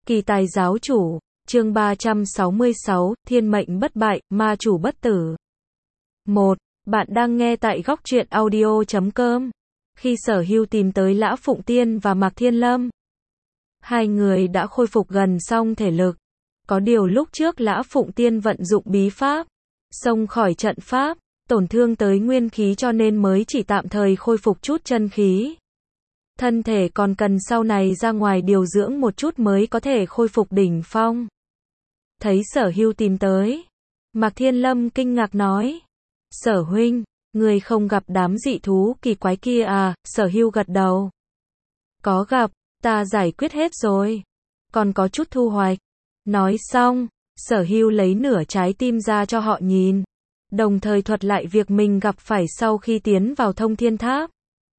Kỳ tài giáo chủ, chương 366, thiên mệnh bất bại, ma chủ bất tử. 1. Bạn đang nghe tại góc truyện audio.com. Khi Sở Hưu tìm tới Lã Phụng Tiên và Mạc Thiên Lâm, hai người đã khôi phục gần xong thể lực. Có điều lúc trước Lã Phụng Tiên vận dụng bí pháp, xông khỏi trận pháp, tổn thương tới nguyên khí cho nên mới chỉ tạm thời khôi phục chút chân khí. Thân thể còn cần sau này ra ngoài điều dưỡng một chút mới có thể khôi phục đỉnh phong. Thấy Sở Hưu tìm tới, Mạc Thiên Lâm kinh ngạc nói: Sở huynh, người không gặp đám dị thú kỳ quái kia à? Sở Hưu gật đầu. Có gặp, ta giải quyết hết rồi. Còn có chút thu hoạch. Nói xong, Sở Hưu lấy nửa trái tim ra cho họ nhìn, đồng thời thuật lại việc mình gặp phải sau khi tiến vào Thông Thiên Tháp.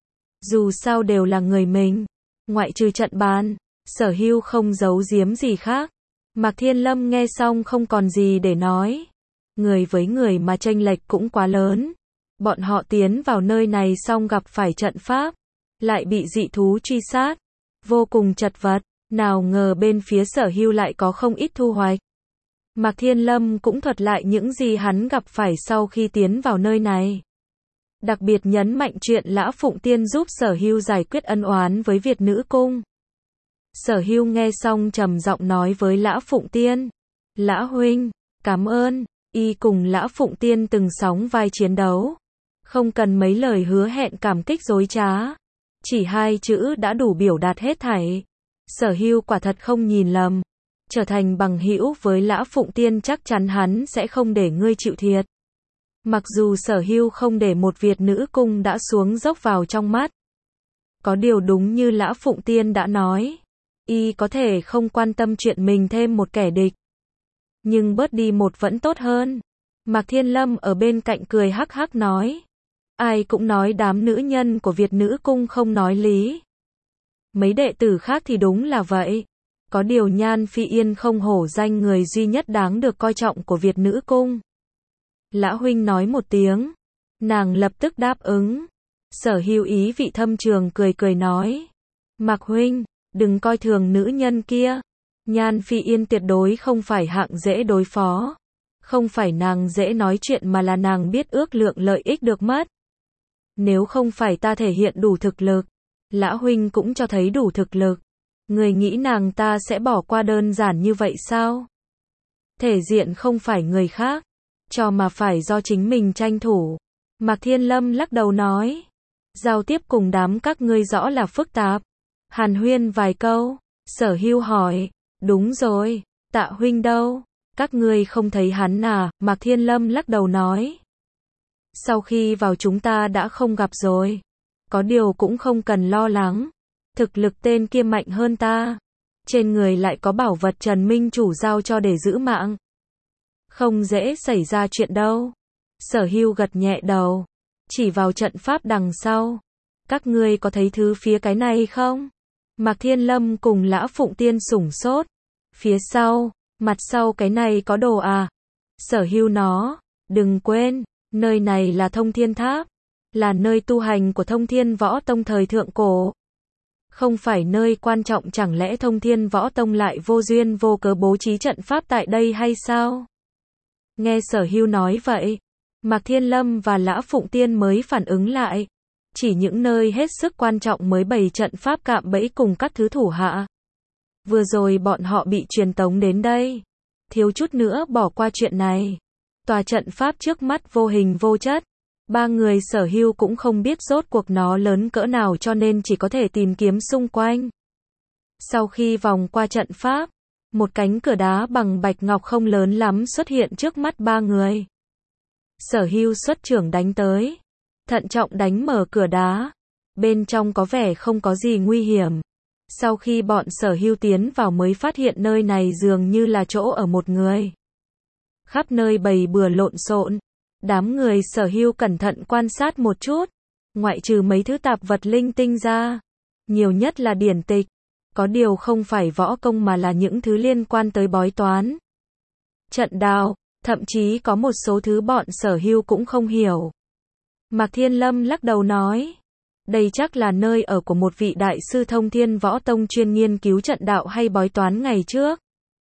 Dù sao đều là người mình, ngoại trừ trận bàn, Sở Hưu không giấu giếm gì khác. Mạc Thiên Lâm nghe xong không còn gì để nói. Người với người mà chênh lệch cũng quá lớn. Bọn họ tiến vào nơi này xong gặp phải trận pháp, lại bị dị thú truy sát, vô cùng chật vật. Nào ngờ bên phía Sở Hưu lại có không ít thu hoạch. Mạc Thiên Lâm cũng thuật lại những gì hắn gặp phải sau khi tiến vào nơi này. Đặc biệt nhấn mạnh chuyện Lã Phụng Tiên giúp Sở Hưu giải quyết ân oán với Việt Nữ Cung. Sở Hưu nghe xong trầm giọng nói với Lã Phụng Tiên: Lã huynh, cảm ơn. Y cùng Lã Phụng Tiên từng sóng vai chiến đấu, không cần mấy lời hứa hẹn cảm kích dối trá, chỉ hai chữ đã đủ biểu đạt hết thảy. Sở Hưu quả thật không nhìn lầm, trở thành bằng hữu với Lã Phụng Tiên chắc chắn hắn sẽ không để ngươi chịu thiệt. Mặc dù Sở Hưu không để một Việt Nữ Cung đã xuống dốc vào trong mắt. Có điều đúng như Lã Phụng Tiên đã nói, y có thể không quan tâm chuyện mình thêm một kẻ địch, nhưng bớt đi một vẫn tốt hơn. Mạc Thiên Lâm ở bên cạnh cười hắc hắc nói: ai cũng nói đám nữ nhân của Việt Nữ Cung không nói lý. Mấy đệ tử khác thì đúng là vậy. Có điều Nhan Phi Yên không hổ danh người duy nhất đáng được coi trọng của Việt Nữ Cung. Lã huynh nói một tiếng, nàng lập tức đáp ứng. Sở Hưu ý vị thâm trường cười cười nói: Mạc huynh, đừng coi thường nữ nhân kia. Nhan Phi Yên tuyệt đối không phải hạng dễ đối phó. Không phải nàng dễ nói chuyện mà là nàng biết ước lượng lợi ích được mất. Nếu không phải ta thể hiện đủ thực lực, Lã huynh cũng cho thấy đủ thực lực, người nghĩ nàng ta sẽ bỏ qua đơn giản như vậy sao? Thể diện không phải người khác cho mà phải do chính mình tranh thủ. Mạc Thiên Lâm lắc đầu nói: giao tiếp cùng đám các ngươi rõ là phức tạp. Hàn huyên vài câu, Sở Hưu hỏi: đúng rồi, Tạ huynh đâu? Các ngươi không thấy hắn à? Mạc Thiên Lâm lắc đầu nói: sau khi vào chúng ta đã không gặp rồi. Có điều cũng không cần lo lắng, thực lực tên kia mạnh hơn ta, trên người lại có bảo vật Trần Minh chủ giao cho để giữ mạng, không dễ xảy ra chuyện đâu. Sở Hưu gật nhẹ đầu, chỉ vào trận pháp đằng sau. Các ngươi có thấy thứ phía cái này không? Mạc Thiên Lâm cùng Lã Phụng Tiên sửng sốt. Phía sau, mặt sau cái này có đồ à? Sở Hưu nó, đừng quên, nơi này là Thông Thiên Tháp, là nơi tu hành của Thông Thiên Võ Tông thời thượng cổ. Không phải nơi quan trọng, chẳng lẽ Thông Thiên Võ Tông lại vô duyên vô cớ bố trí trận pháp tại đây hay sao? Nghe Sở Hưu nói vậy, Mạc Thiên Lâm và Lã Phụng Tiên mới phản ứng lại. Chỉ những nơi hết sức quan trọng mới bày trận pháp cạm bẫy cùng các thứ thủ hạ. Vừa rồi bọn họ bị truyền tống đến đây, thiếu chút nữa bỏ qua chuyện này. Tòa trận pháp trước mắt vô hình vô chất, ba người Sở Hưu cũng không biết rốt cuộc nó lớn cỡ nào cho nên chỉ có thể tìm kiếm xung quanh. Sau khi vòng qua trận pháp, một cánh cửa đá bằng bạch ngọc không lớn lắm xuất hiện trước mắt ba người. Sở Hưu xuất trưởng đánh tới, thận trọng đánh mở cửa đá. Bên trong có vẻ không có gì nguy hiểm. Sau khi bọn Sở Hưu tiến vào mới phát hiện nơi này dường như là chỗ ở một người. Khắp nơi bày bừa lộn xộn. Đám người Sở Hưu cẩn thận quan sát một chút, ngoại trừ mấy thứ tạp vật linh tinh ra, nhiều nhất là điển tịch. Có điều không phải võ công mà là những thứ liên quan tới bói toán, trận đạo, thậm chí có một số thứ bọn Sở Hưu cũng không hiểu. Mạc Thiên Lâm lắc đầu nói: Đây chắc là nơi ở của một vị đại sư Thông Thiên Võ Tông chuyên nghiên cứu trận đạo hay bói toán ngày trước.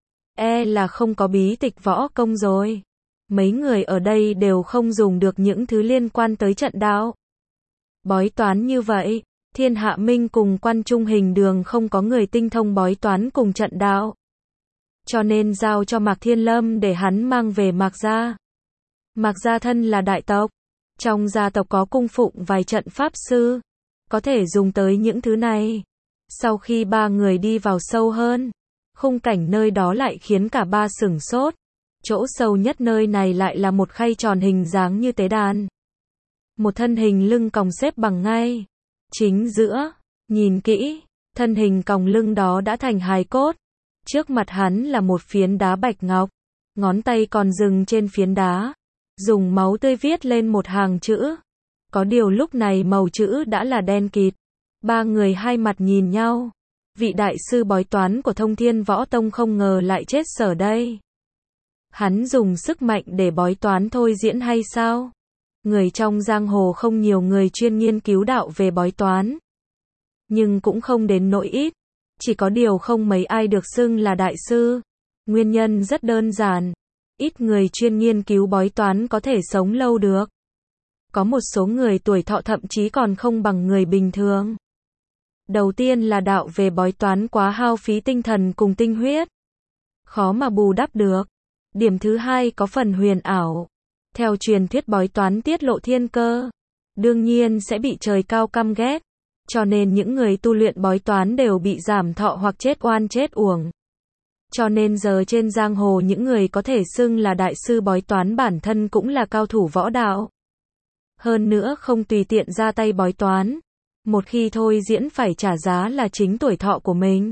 Là không có bí tịch võ công rồi. Mấy người ở đây đều không dùng được những thứ liên quan tới trận đạo. Bói toán như vậy, Thiên Hạ Minh cùng Quan Trung Hình Đường không có người tinh thông bói toán cùng trận đạo. Cho nên giao cho Mạc Thiên Lâm để hắn mang về Mạc gia. Mạc gia thân là đại tộc. Trong gia tộc có cung phụng vài trận pháp sư. Có thể dùng tới những thứ này. Sau khi ba người đi vào sâu hơn, khung cảnh nơi đó lại khiến cả ba sửng sốt. Chỗ sâu nhất nơi này lại là một khay tròn hình dáng như tế đàn. Một thân hình lưng còng xếp bằng ngay. Chính giữa, nhìn kỹ, thân hình còng lưng đó đã thành hài cốt. Trước mặt hắn là một phiến đá bạch ngọc. Ngón tay còn dừng trên phiến đá. Dùng máu tươi viết lên một hàng chữ. Có điều lúc này màu chữ đã là đen kịt. Ba người hai mặt nhìn nhau. Vị đại sư bói toán của Thông Thiên Võ Tông không ngờ lại chết sở đây. Hắn dùng sức mạnh để bói toán thôi diễn hay sao? Người trong giang hồ không nhiều người chuyên nghiên cứu đạo về bói toán. Nhưng cũng không đến nỗi ít. Chỉ có điều không mấy ai được xưng là đại sư. Nguyên nhân rất đơn giản. Ít người chuyên nghiên cứu bói toán có thể sống lâu được. Có một số người tuổi thọ thậm chí còn không bằng người bình thường. Đầu tiên là đạo về bói toán quá hao phí tinh thần cùng tinh huyết. Khó mà bù đắp được. Điểm thứ hai có phần huyền ảo. Theo truyền thuyết bói toán tiết lộ thiên cơ. Đương nhiên sẽ bị trời cao căm ghét. Cho nên những người tu luyện bói toán đều bị giảm thọ hoặc chết oan chết uổng. Cho nên giờ trên giang hồ những người có thể xưng là đại sư bói toán bản thân cũng là cao thủ võ đạo. Hơn nữa không tùy tiện ra tay bói toán. Một khi thôi diễn phải trả giá là chính tuổi thọ của mình.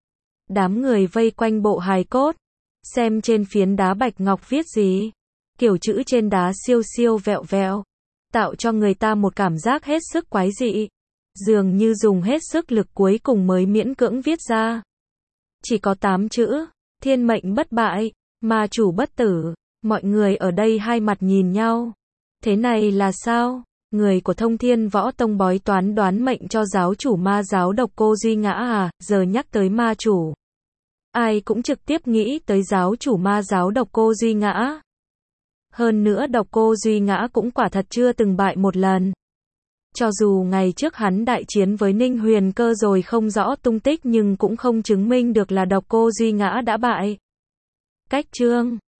Đám người vây quanh bộ hài cốt. Xem trên phiến đá bạch ngọc viết gì. Kiểu chữ trên đá siêu siêu vẹo vẹo. Tạo cho người ta một cảm giác hết sức quái dị. Dường như dùng hết sức lực cuối cùng mới miễn cưỡng viết ra. Chỉ có 8 chữ. Thiên mệnh bất bại. Ma chủ bất tử. Mọi người ở đây hai mặt nhìn nhau. Thế này là sao? Người của Thông Thiên Võ Tông bói toán đoán mệnh cho giáo chủ ma giáo Độc Cô Duy Ngã à? Giờ nhắc tới ma chủ, ai cũng trực tiếp nghĩ tới giáo chủ ma giáo Độc Cô Duy Ngã. Hơn nữa Độc Cô Duy Ngã cũng quả thật chưa từng bại một lần. Cho dù ngày trước hắn đại chiến với Ninh Huyền Cơ rồi không rõ tung tích nhưng cũng không chứng minh được là Độc Cô Duy Ngã đã bại. Cách chương